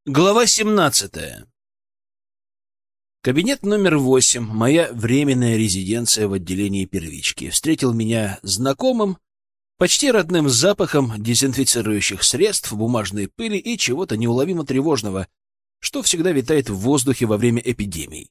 Глава 17. Кабинет номер 8, моя временная резиденция в отделении первички, встретил меня знакомым, почти родным запахом дезинфицирующих средств, бумажной пыли и чего-то неуловимо тревожного, что всегда витает в воздухе во время эпидемий.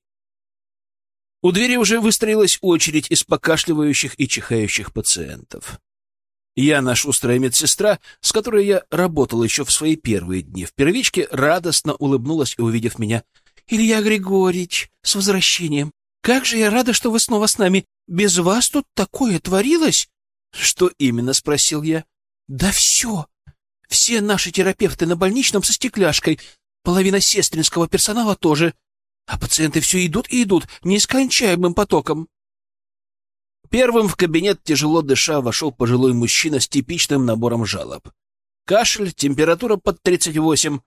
У двери уже выстроилась очередь из покашливающих и чихающих пациентов. Яна, шустрая медсестра, с которой я работал еще в свои первые дни в первичке, радостно улыбнулась, увидев меня. «Илья Григорьевич, с возвращением! Как же я рада, что вы снова с нами! Без вас тут такое творилось!» «Что именно?» — спросил я. «Да все! Все наши терапевты на больничном со стекляшкой, половина сестринского персонала тоже, а пациенты все идут и идут нескончаемым потоком!» Первым в кабинет, тяжело дыша, вошел пожилой мужчина с типичным набором жалоб. Кашель, температура под 38,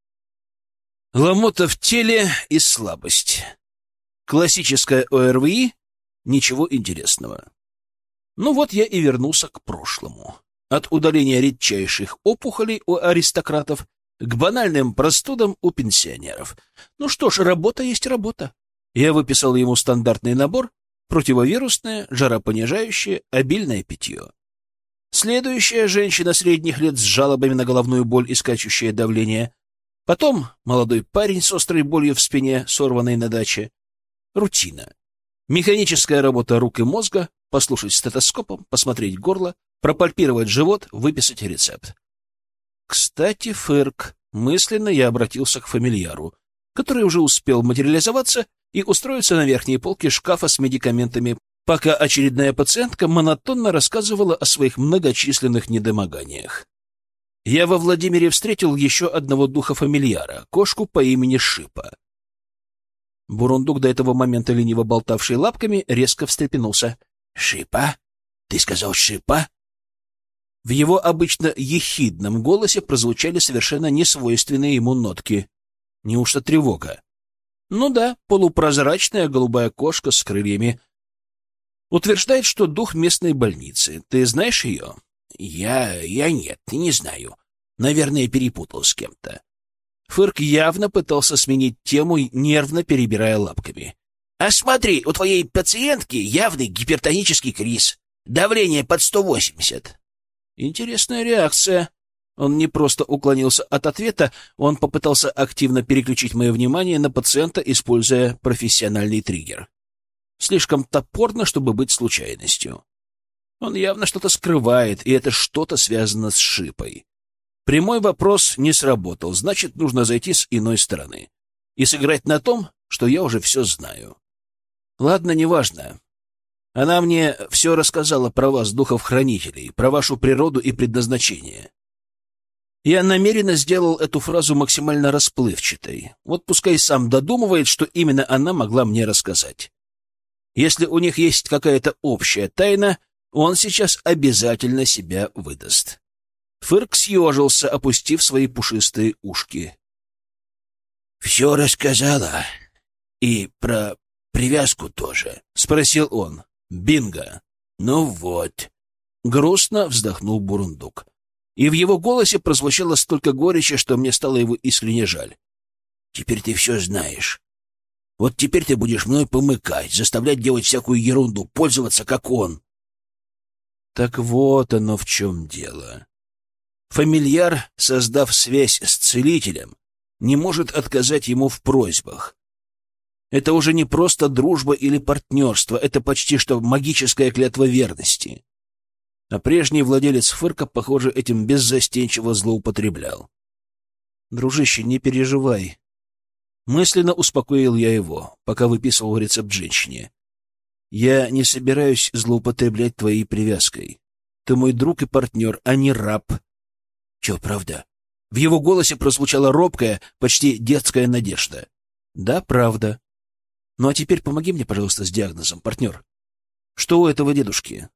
ломота в теле и слабость. Классическая ОРВИ, ничего интересного. Ну вот я и вернулся к прошлому. От удаления редчайших опухолей у аристократов к банальным простудам у пенсионеров. Ну что ж, работа есть работа. Я выписал ему стандартный набор: противовирусное, жаропонижающее, обильное питье. Следующая — женщина средних лет с жалобами на головную боль и скачущее давление. Потом молодой парень с острой болью в спине, сорванной на даче. Рутина. Механическая работа рук и мозга, послушать стетоскопом, посмотреть горло, пропальпировать живот, выписать рецепт. Кстати, фырк. Мысленно я обратился к фамильяру, который уже успел материализоваться и устроиться на верхней полке шкафа с медикаментами, пока очередная пациентка монотонно рассказывала о своих многочисленных недомоганиях. Я во Владимире встретил еще одного духа-фамильяра, кошку по имени Шипа. Бурундук, до этого момента лениво болтавший лапками, резко встрепенулся. «Шипа? Ты сказал Шипа?» В его обычно ехидном голосе прозвучали совершенно несвойственные ему нотки. Неужто тревога? Ну да, полупрозрачная голубая кошка с крыльями. Утверждает, что дух местной больницы. Ты знаешь ее? Я нет, не знаю. Наверное, перепутал с кем-то. Фырк явно пытался сменить тему, нервно перебирая лапками. А смотри, у твоей пациентки явный гипертонический криз. Давление под 180. Интересная реакция. Он не просто уклонился от ответа, он попытался активно переключить мое внимание на пациента, используя профессиональный триггер. Слишком топорно, чтобы быть случайностью. Он явно что-то скрывает, и это что-то связано с Шипой. Прямой вопрос не сработал, значит, нужно зайти с иной стороны и сыграть на том, что я уже все знаю. Ладно, неважно. Она мне все рассказала про вас, духов-хранителей, про вашу природу и предназначение. Я намеренно сделал эту фразу максимально расплывчатой. Вот пускай сам додумывает, что именно она могла мне рассказать. Если у них есть какая-то общая тайна, он сейчас обязательно себя выдаст. Фырк съежился, опустив свои пушистые ушки. — Все рассказала? И про привязку тоже? — спросил он. — Бинго! Ну вот. Грустно вздохнул Бурундук. И в его голосе прозвучало столько горечи, что мне стало его искренне жаль. «Теперь ты все знаешь. Вот теперь ты будешь мной помыкать, заставлять делать всякую ерунду, пользоваться как он». Так вот оно в чем дело. Фамильяр, создав связь с целителем, не может отказать ему в просьбах. Это уже не просто дружба или партнерство, это почти что магическая клятва верности. А прежний владелец Фырка, похоже, этим беззастенчиво злоупотреблял. «Дружище, не переживай». Мысленно успокоил я его, пока выписывал рецепт женщине. «Я не собираюсь злоупотреблять твоей привязкой. Ты мой друг и партнер, а не раб». «Че, правда?» В его голосе прозвучала робкая, почти детская надежда. «Да, правда. Ну а теперь помоги мне, пожалуйста, с диагнозом, партнер. Что у этого дедушки?»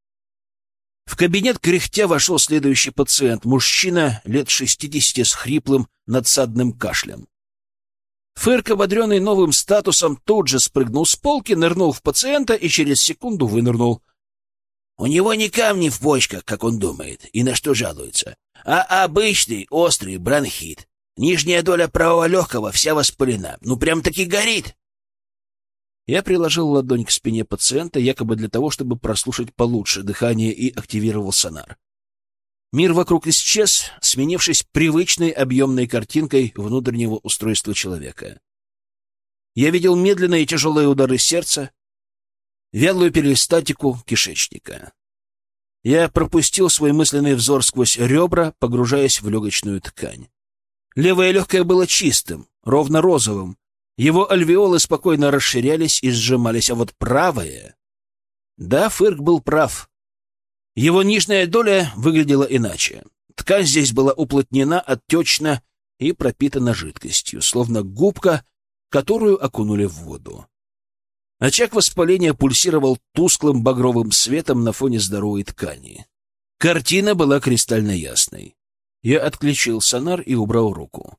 В кабинет кряхтя вошел следующий пациент, мужчина лет 60 с хриплым надсадным кашлем. Фырк, ободренный новым статусом, тут же спрыгнул с полки, нырнул в пациента и через секунду вынырнул. У него не камни в почках, как он думает, и на что жалуется, а обычный острый бронхит. Нижняя доля правого легкого вся воспалена. Ну, прям-таки горит. Я приложил ладонь к спине пациента, якобы для того, чтобы прослушать получше дыхание, и активировал сонар. Мир вокруг исчез, сменившись привычной объемной картинкой внутреннего устройства человека. Я видел медленные и тяжелые удары сердца, вялую перистатику кишечника. Я пропустил свой мысленный взор сквозь ребра, погружаясь в легочную ткань. Левое легкое было чистым, ровно розовым. Его альвеолы спокойно расширялись и сжимались, а вот правое... Да, Фырк был прав. Его нижняя доля выглядела иначе. Ткань здесь была уплотнена, отечна и пропитана жидкостью, словно губка, которую окунули в воду. Очаг воспаления пульсировал тусклым багровым светом на фоне здоровой ткани. Картина была кристально ясной. Я отключил сонар и убрал руку.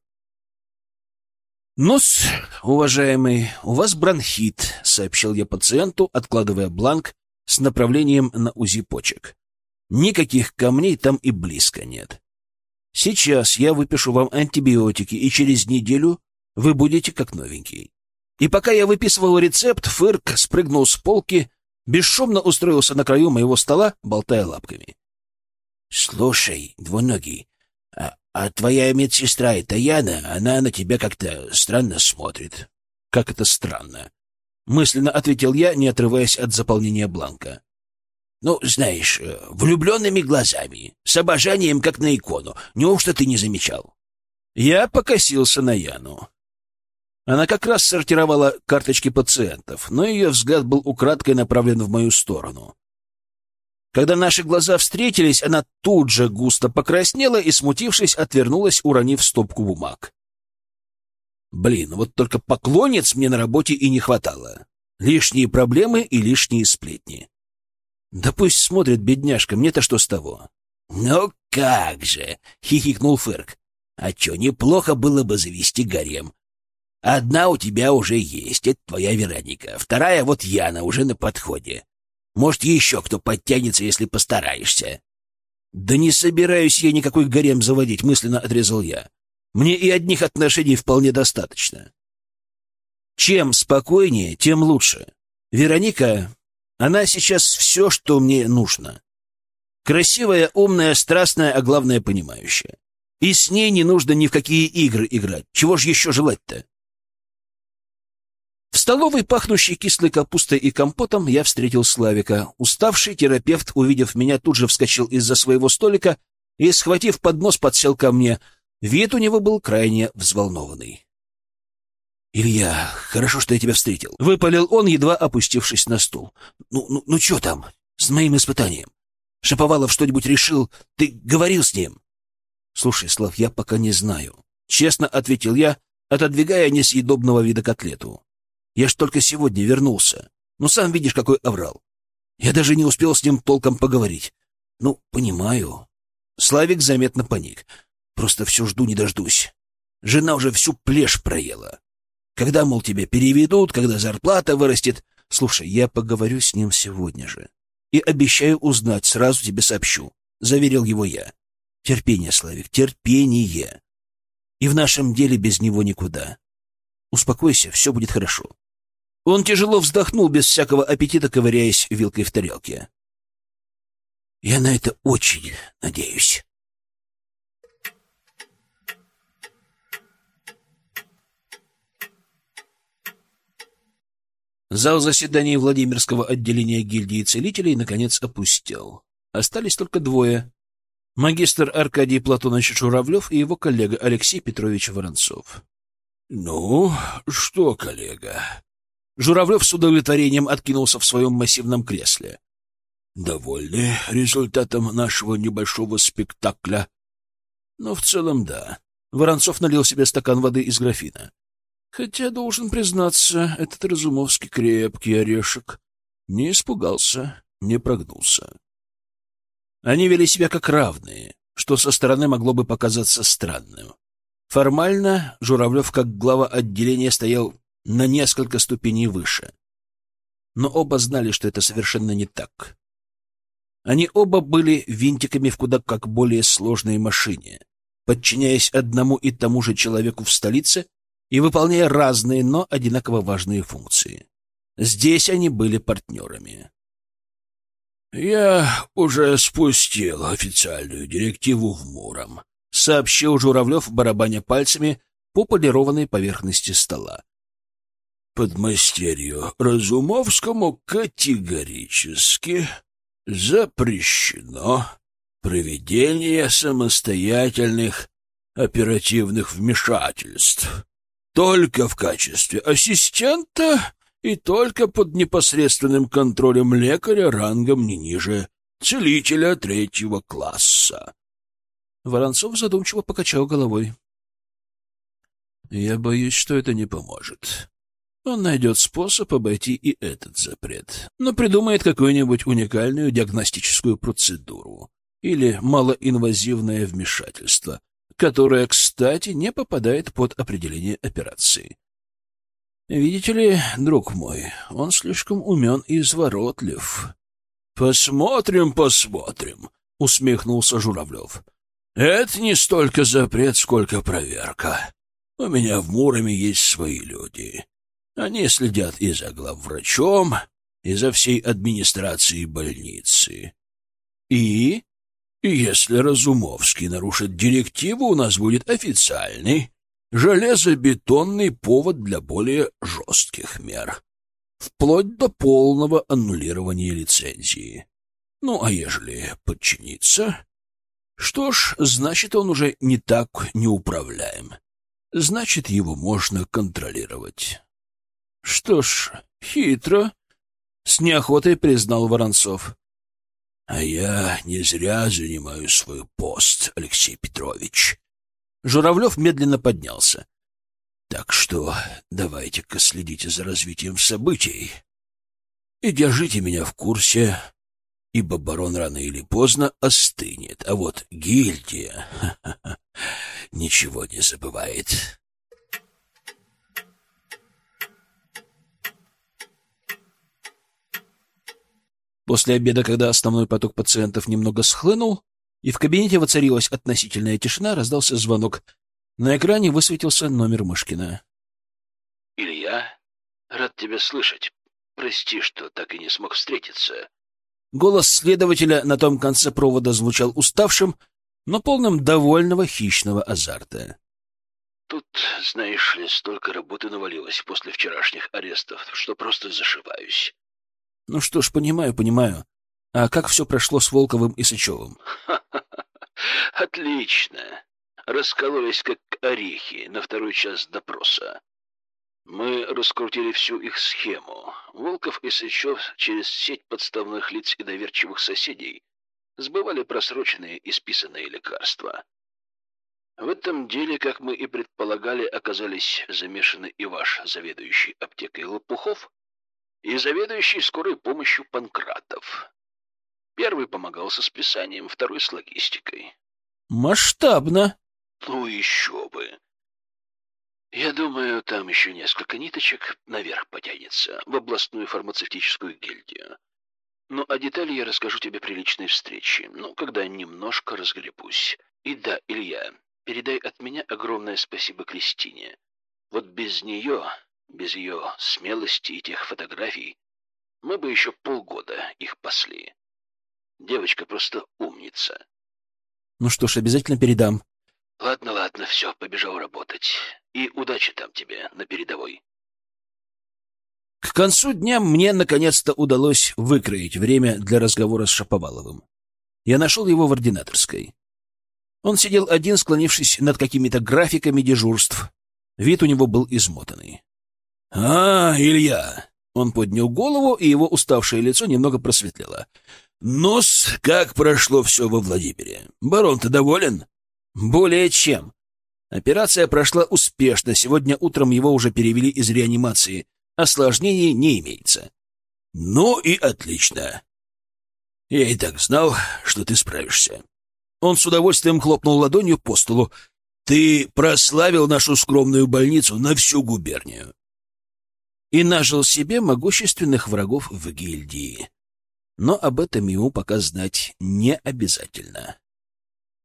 «Ну-с, уважаемый, у вас бронхит», — сообщил я пациенту, откладывая бланк с направлением на УЗИ почек. «Никаких камней там и близко нет. Сейчас я выпишу вам антибиотики, и через неделю вы будете как новенький». И пока я выписывал рецепт, Фырк спрыгнул с полки, бесшумно устроился на краю моего стола, болтая лапками. «Слушай, двуногий, а твоя медсестра Таяна, она на тебя как-то странно смотрит». «Как это странно?» — мысленно ответил я, не отрываясь от заполнения бланка. «Ну, знаешь, влюбленными глазами, с обожанием, как на икону. Неужто ты не замечал?» Я покосился на Яну. Она как раз сортировала карточки пациентов, но ее взгляд был украдкой направлен в мою сторону. Когда наши глаза встретились, она тут же густо покраснела и, смутившись, отвернулась, уронив стопку бумаг. Блин, вот только поклонниц мне на работе и не хватало. Лишние проблемы и лишние сплетни. Да пусть смотрит, бедняжка, мне-то что с того? «Ну как же!» — хихикнул Фырк. «А чё, неплохо было бы завести гарем. Одна у тебя уже есть, это твоя Вероника. Вторая вот Яна, уже на подходе. Может, еще кто подтянется, если постараешься». «Да не собираюсь я никакой гарем заводить», — мысленно отрезал я. «Мне и одних отношений вполне достаточно. Чем спокойнее, тем лучше. Вероника, она сейчас все, что мне нужно. Красивая, умная, страстная, а главное, понимающая. И с ней не нужно ни в какие игры играть. Чего ж еще желать-то?» В столовой, пахнущей кислой капустой и компотом, я встретил Славика. Уставший терапевт, увидев меня, тут же вскочил из-за своего столика и, схватив поднос, подсел ко мне. Вид у него был крайне взволнованный. «Илья, хорошо, что я тебя встретил», — выпалил он, едва опустившись на стул. Ну, что там с моим испытанием? Шаповалов что-нибудь решил? Ты говорил с ним?» «Слушай, Слав, я пока не знаю», — честно ответил я, отодвигая несъедобного вида котлету. «Я ж только сегодня вернулся. Ну, сам видишь, какой аврал. Я даже не успел с ним толком поговорить. Ну, понимаю». Славик заметно паник. «Просто все жду не дождусь. Жена уже всю плешь проела. Когда, мол, тебя переведут, когда зарплата вырастет. Слушай, я поговорю с ним сегодня же. И обещаю узнать, сразу тебе сообщу», — заверил его я. «Терпение, Славик, терпение. И в нашем деле без него никуда. Успокойся, все будет хорошо». Он тяжело вздохнул, без всякого аппетита, ковыряясь вилкой в тарелке. «Я на это очень надеюсь». Зал заседаний Владимирского отделения гильдии целителей наконец опустел. Остались только двое. Магистр Аркадий Платонович Журавлев и его коллега Алексей Петрович Воронцов. «Ну, что, коллега?» Журавлев с удовлетворением откинулся в своем массивном кресле. «Довольны результатом нашего небольшого спектакля?» «Ну, в целом, да». Воронцов налил себе стакан воды из графина. «Хотя, должен признаться, этот Разумовский крепкий орешек. Не испугался, не прогнулся». Они вели себя как равные, что со стороны могло бы показаться странным. Формально Журавлев, как глава отделения, стоял на несколько ступеней выше. Но оба знали, что это совершенно не так. Они оба были винтиками в куда как более сложной машине, подчиняясь одному и тому же человеку в столице и выполняя разные, но одинаково важные функции. Здесь они были партнерами. «Я уже спустил официальную директиву в Муром», — сообщил Журавлев, барабаня пальцами по полированной поверхности стола. «Подмастерью Разумовскому категорически запрещено проведение самостоятельных оперативных вмешательств только в качестве ассистента и только под непосредственным контролем лекаря рангом не ниже целителя 3-го класса». Воронцов задумчиво покачал головой. «Я боюсь, что это не поможет. Он найдет способ обойти и этот запрет, но придумает какую-нибудь уникальную диагностическую процедуру или малоинвазивное вмешательство, которое, кстати, не попадает под определение операции. Видите ли, друг мой, он слишком умен и изворотлив». «Посмотрим, — усмехнулся Журавлев. — Это не столько запрет, сколько проверка. У меня в Муроме есть свои люди. Они следят и за главврачом, и за всей администрацией больницы. И если Разумовский нарушит директиву, у нас будет официальный железобетонный повод для более жестких мер, вплоть до полного аннулирования лицензии. Ну, а ежели подчиниться, что ж, значит, он уже не так неуправляем. Значит, его можно контролировать». «Что ж, хитро», — с неохотой признал Воронцов. «А я не зря занимаю свой пост, Алексей Петрович». Журавлев медленно поднялся. «Так что давайте-ка следите за развитием событий и держите меня в курсе, ибо барон рано или поздно остынет, а вот гильдия ничего не забывает». После обеда, когда основной поток пациентов немного схлынул, и в кабинете воцарилась относительная тишина, раздался звонок. На экране высветился номер Мышкина. «Илья, рад тебя слышать. Прости, что так и не смог встретиться». Голос следователя на том конце провода звучал уставшим, но полным довольного хищного азарта. «Тут, знаешь ли, столько работы навалилось после вчерашних арестов, что просто зашиваюсь». «Ну что ж, понимаю. А как все прошло с Волковым и Сычевым?» «Отлично. Раскололись как орехи на второй час допроса. Мы раскрутили всю их схему. Волков и Сычев через сеть подставных лиц и доверчивых соседей сбывали просроченные и списанные лекарства. В этом деле, как мы и предполагали, оказались замешаны и ваш заведующий аптекой Лопухов, и заведующий скорой помощью Панкратов. Первый помогал со списанием, второй — с логистикой». «Масштабно». «Ну еще бы. Я думаю, там еще несколько ниточек наверх потянется, в областную фармацевтическую гильдию. Ну, а детали я расскажу тебе при личной встрече, когда немножко разгребусь. И да, Илья, передай от меня огромное спасибо Кристине. Вот без нее, без ее смелости и тех фотографий, мы бы еще полгода их пасли. Девочка просто умница». «Ну что ж, обязательно передам». Ладно, все, побежал работать. И удачи там тебе на передовой». К концу дня мне наконец-то удалось выкроить время для разговора с Шаповаловым. Я нашел его в ординаторской. Он сидел один, склонившись над какими-то графиками дежурств. Вид у него был измотанный. Илья!» Он поднял голову, и его уставшее лицо немного просветлело. «Ну-с, как прошло все во Владимире? Барон-то доволен?» «Более чем. Операция прошла успешно. Сегодня утром его уже перевели из реанимации. Осложнений не имеется». «Ну и отлично. Я и так знал, что ты справишься». Он с удовольствием хлопнул ладонью по столу. «Ты прославил нашу скромную больницу на всю губернию». И нажил себе могущественных врагов в гильдии. Но об этом ему пока знать не обязательно.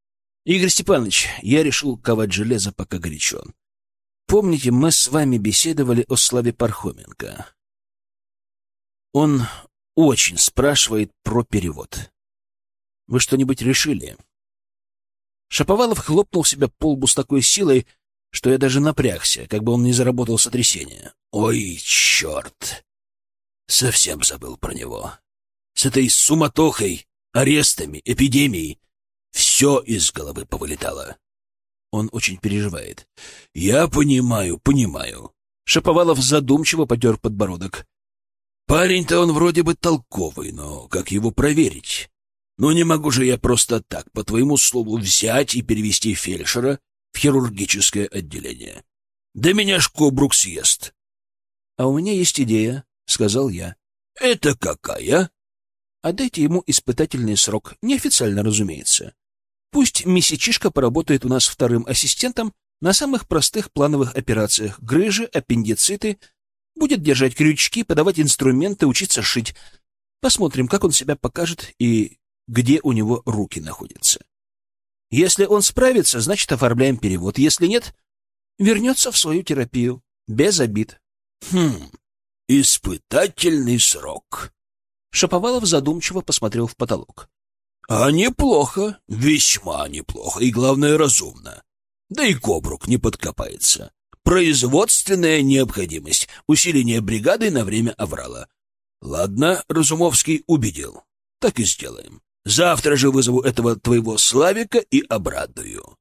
Игорь Степанович, я решил ковать железо, пока горячо. Помните, мы с вами беседовали о Славе Пархоменко? Он очень спрашивает про перевод. Вы что-нибудь решили? Шаповалов хлопнул себя по лбу с такой силой, что я даже напрягся, как бы он не заработал сотрясение. Ой, черт! Совсем забыл про него. С этой суматохой, арестами, эпидемией все из головы повылетало. Он очень переживает. Я понимаю. Шаповалов задумчиво потер подбородок. Парень-то он вроде бы толковый, но как его проверить? Ну не могу же я просто так, по твоему слову, взять и перевести фельдшера в хирургическое отделение. Да меня ж Кобрук съест. — А у меня есть идея, — сказал я. — Это какая? — Отдайте ему испытательный срок, неофициально, разумеется. Пусть месячишка поработает у нас вторым ассистентом на самых простых плановых операциях — грыжи, аппендициты, будет держать крючки, подавать инструменты, учиться шить. Посмотрим, как он себя покажет и где у него руки находятся. Если он справится, значит, оформляем перевод. Если нет, вернется в свою терапию. Без обид. Испытательный срок. Шаповалов задумчиво посмотрел в потолок. А неплохо, весьма неплохо, и, главное, разумно. Да и Кобрук не подкопается. Производственная необходимость, усиление бригады на время аврала. Ладно, Разумовский убедил. Так и сделаем. Завтра же вызову этого твоего Славика и обрадую.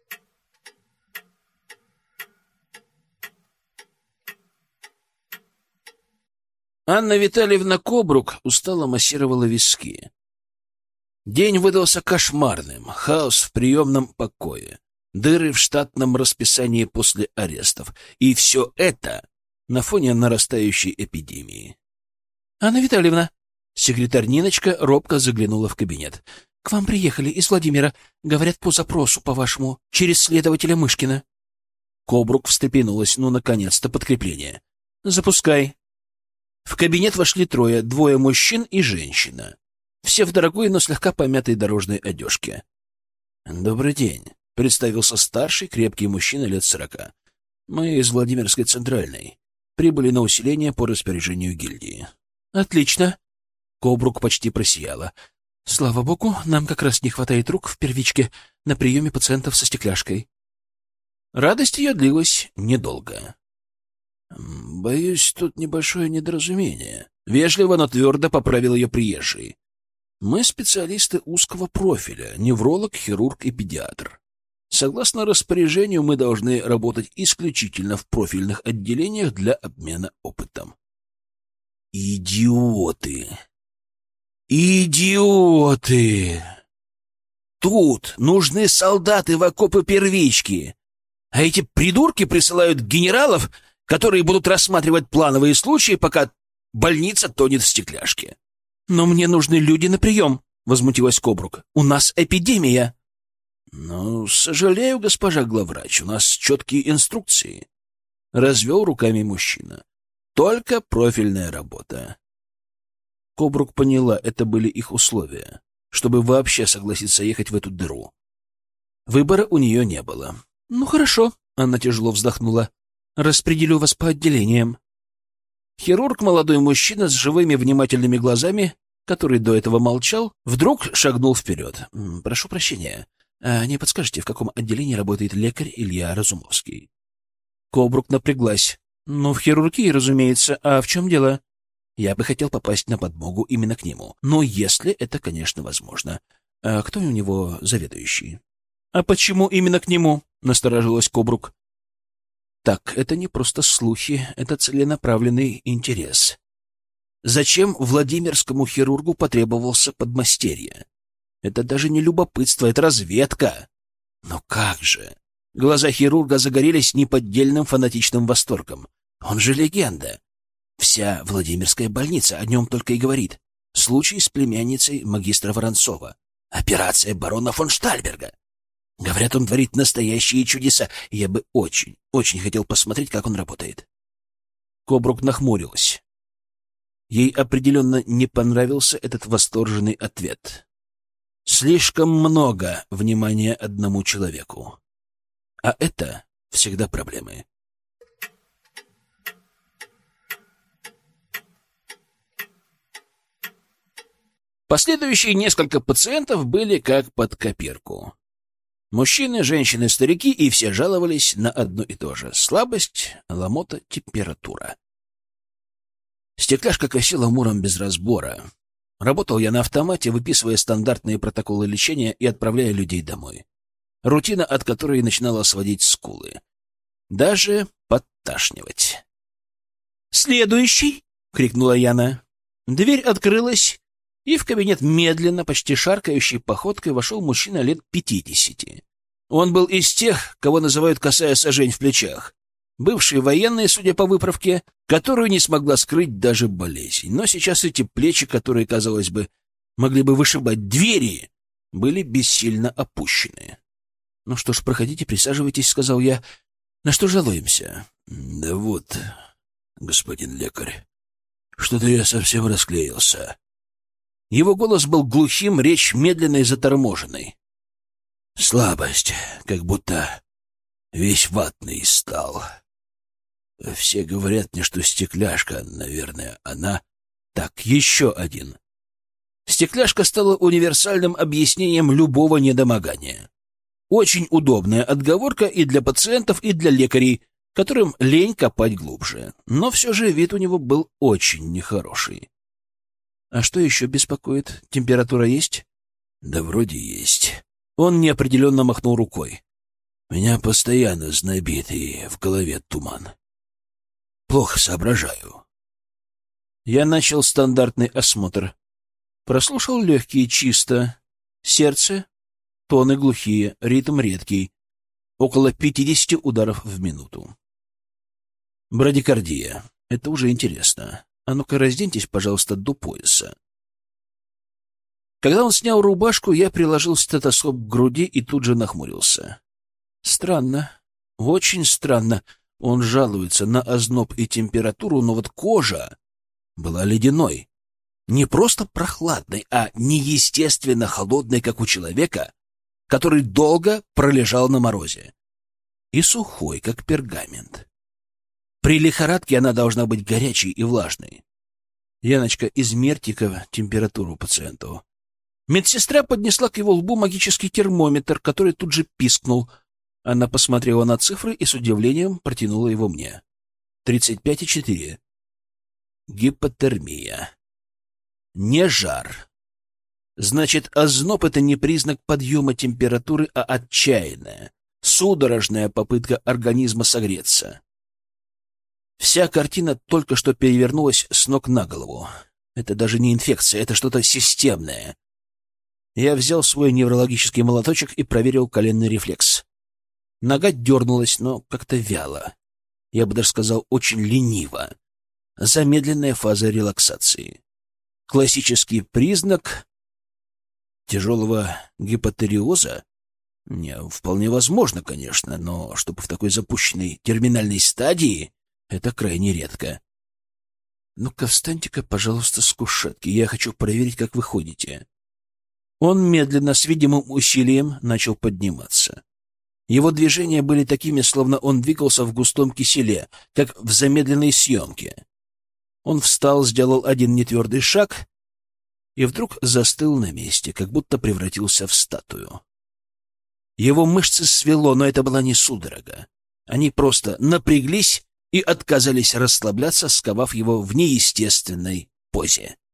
Анна Витальевна Кобрук устало массировала виски. День выдался кошмарным. Хаос в приемном покое, дыры в штатном расписании после арестов. И все это на фоне нарастающей эпидемии. — Анна Витальевна! Секретарь Ниночка робко заглянула в кабинет. — К вам приехали из Владимира. Говорят, по запросу, по-вашему, через следователя Мышкина. Кобрук встрепенулась. Ну, наконец-то, подкрепление. — Запускай. В кабинет вошли трое, двое мужчин и женщина. Все в дорогой, но слегка помятой дорожной одежке. — Добрый день, — представился старший, крепкий мужчина лет 40. — Мы из Владимирской центральной. Прибыли на усиление по распоряжению гильдии. — Отлично. Кобрук почти просияла. — Слава богу, нам как раз не хватает рук в первичке на приеме пациентов со стекляшкой. Радость ее длилась недолго. — Боюсь, тут небольшое недоразумение. Вежливо, но твердо поправил ее приезжий. Мы специалисты узкого профиля, невролог, хирург и педиатр. Согласно распоряжению, мы должны работать исключительно в профильных отделениях для обмена опытом. Идиоты! Идиоты! Тут нужны солдаты в окопы первички, а эти придурки присылают генералов, которые будут рассматривать плановые случаи, пока больница тонет в стекляшке. «Но мне нужны люди на прием», — возмутилась Кобрук. «У нас эпидемия». «Ну, сожалею, госпожа главврач, у нас четкие инструкции», — развел руками мужчина. «Только профильная работа». Кобрук поняла, это были их условия, чтобы вообще согласиться ехать в эту дыру. Выбора у нее не было. «Ну, хорошо», — она тяжело вздохнула. «Распределю вас по отделениям». Хирург, молодой мужчина с живыми внимательными глазами, который до этого молчал, вдруг шагнул вперед. «Прошу прощения, не подскажете, в каком отделении работает лекарь Илья Разумовский?» Кобрук напряглась. «Ну, в хирургии, разумеется. А в чем дело?» «Я бы хотел попасть на подмогу именно к нему. Но если это, конечно, возможно. А кто у него заведующий?» «А почему именно к нему?» — насторожилась Кобрук. «Так, это не просто слухи, это целенаправленный интерес. Зачем Владимирскому хирургу потребовался подмастерье? Это даже не любопытство, это разведка. Но как же?» Глаза хирурга загорелись неподдельным фанатичным восторгом. «Он же легенда. Вся Владимирская больница о нем только и говорит. Случай с племянницей магистра Воронцова. Операция барона фон Штальберга. Говорят, он творит настоящие чудеса, и я бы очень, очень хотел посмотреть, как он работает». Кобрук нахмурилась. Ей определенно не понравился этот восторженный ответ. Слишком много внимания одному человеку. А это всегда проблемы. Последующие несколько пациентов были как под копирку. Мужчины, женщины, старики, и все жаловались на одно и то же — слабость, ломота, температура. Стекляшка косила муром без разбора. Работал я на автомате, выписывая стандартные протоколы лечения и отправляя людей домой. Рутина, от которой начинала сводить скулы. Даже подташнивать. «Следующий!» — крикнула Яна. Дверь открылась, и в кабинет медленно, почти шаркающей походкой вошел мужчина лет 50. Он был из тех, кого называют косая сажень в плечах. Бывший военный, судя по выправке, которую не смогла скрыть даже болезнь. Но сейчас эти плечи, которые, казалось бы, могли бы вышибать двери, были бессильно опущены. «Ну что ж, проходите, присаживайтесь», — сказал я. «На что жалуемся?» «Да вот, господин лекарь, что-то я совсем расклеился». Его голос был глухим, речь медленной и заторможенной. «Слабость, как будто весь ватный стал. Все говорят мне, что стекляшка, наверное, она...» Так, еще один. Стекляшка стала универсальным объяснением любого недомогания. Очень удобная отговорка и для пациентов, и для лекарей, которым лень копать глубже. Но все же вид у него был очень нехороший. «А что еще беспокоит? Температура есть?» «Да вроде есть». Он неопределенно махнул рукой. «Меня постоянно знобит, и в голове туман. Плохо соображаю». Я начал стандартный осмотр. Прослушал легкие чисто. Сердце, тоны глухие, ритм редкий. Около 50 ударов в минуту. Брадикардия. Это уже интересно. А ну-ка, разденьтесь, пожалуйста, до пояса. Когда он снял рубашку, я приложил стетоскоп к груди и тут же нахмурился. Странно, очень странно. Он жалуется на озноб и температуру, но вот кожа была ледяной. Не просто прохладной, а неестественно холодной, как у человека, который долго пролежал на морозе. И сухой, как пергамент. При лихорадке она должна быть горячей и влажной. Яночка, измерьте-ка температуру пациенту. Медсестра поднесла к его лбу магический термометр, который тут же пискнул. Она посмотрела на цифры и с удивлением протянула его мне. 35,4. Гипотермия. Не жар. Значит, озноб — это не признак подъема температуры, а отчаянная, судорожная попытка организма согреться. Вся картина только что перевернулась с ног на голову. Это даже не инфекция, это что-то системное. Я взял свой неврологический молоточек и проверил коленный рефлекс. Нога дернулась, но как-то вяло. Я бы даже сказал, очень лениво. Замедленная фаза релаксации. Классический признак тяжелого гипотериоза? Не, вполне возможно, конечно, но чтобы в такой запущенной терминальной стадии, это крайне редко. Ну-ка, встаньте-ка, пожалуйста, с кушетки. Я хочу проверить, как вы ходите. Он медленно, с видимым усилием, начал подниматься. Его движения были такими, словно он двигался в густом киселе, как в замедленной съемке. Он встал, сделал один нетвердый шаг и вдруг застыл на месте, как будто превратился в статую. Его мышцы свело, но это была не судорога. Они просто напряглись и отказались расслабляться, сковав его в неестественной позе.